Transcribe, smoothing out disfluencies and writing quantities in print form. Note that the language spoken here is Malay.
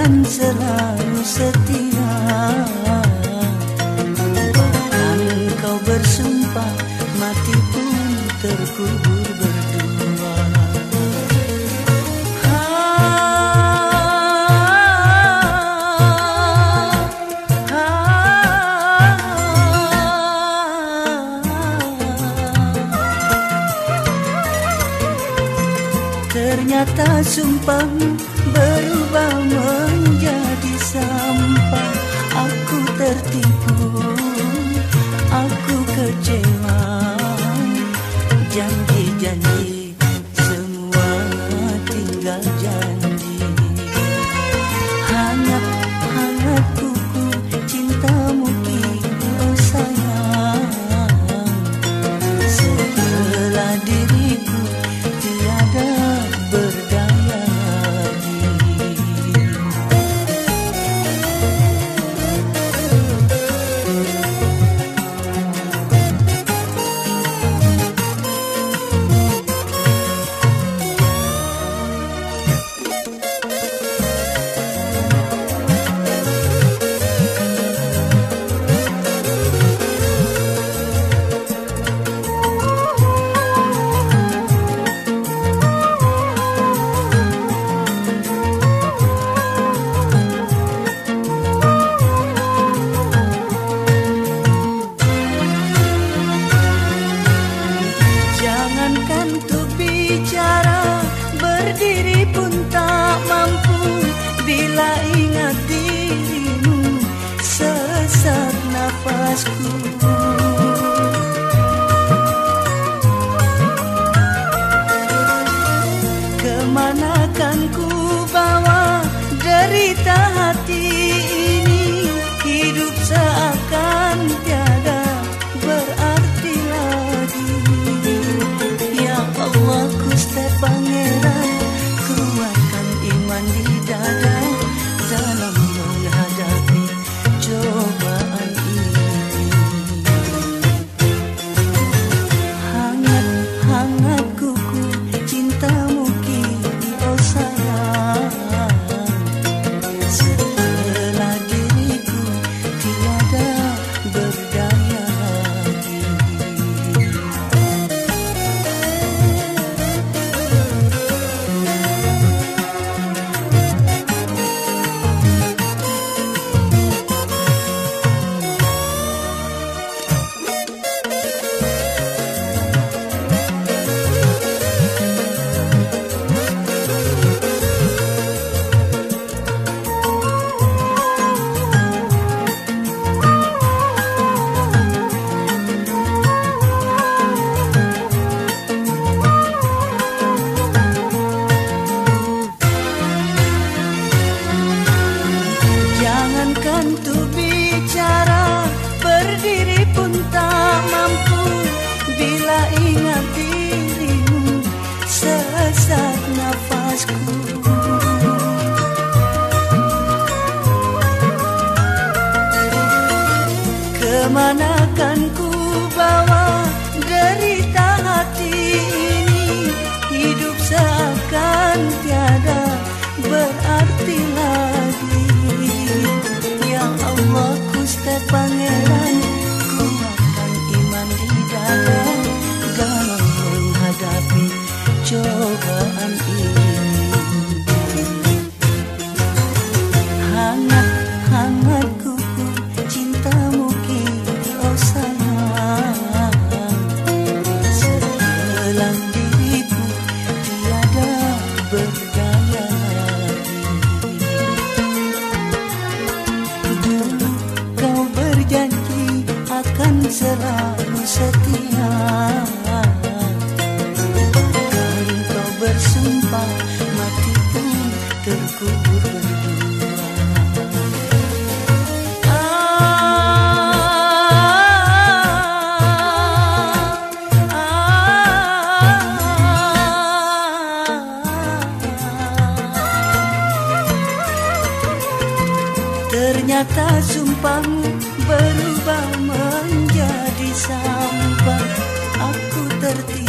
akan selalu setia. Bahkan kau bersumpah mati pun terkubur berdua. Ternyata sumpahmu berubah menjadi sampah. Aku tertipu, aku kecewa. Janji-janji semua tinggal janji. Hangat-hangat kuku cintamu kini oh sayang. Setelah diriku tiada berdaya lagi. Jangankan untuk bicara, berdiri pun tak mampu. Bila ingat dirimu, sesak nafasku. Kemana kan ku bawa derita hati ini? Hidup seakan tiada berarti lagi. Ya Allah, Gusti Pangeran, kuatkan iman di dada dalam menghadapi cobaan ini. Hangat-hangat kuku cintamu kini oh sayang. Setelah diriku tiada berdaya lagi. Jangankan untuk bicara, berdiri pun tak mampu. Bila ingat dirimu, sesak nafasku. Kemana kan ku bawa derita hati ini? Hidup seakan tiada berarti lagi. Ya Allah, Gusti Pangeran, kuatkan iman di dada dalam menghadapi cobaan ini. Hangat-hangat kuku cintamu kini oh sayang. Setelah diriku tiada berdaya lagi. Dulu kau berjanji akan selalu setia. Bahkan kau bersumpah mati pun terkubur berdua. Ternyata sumpahmu berubah menjadi sampah. Aku tertipu.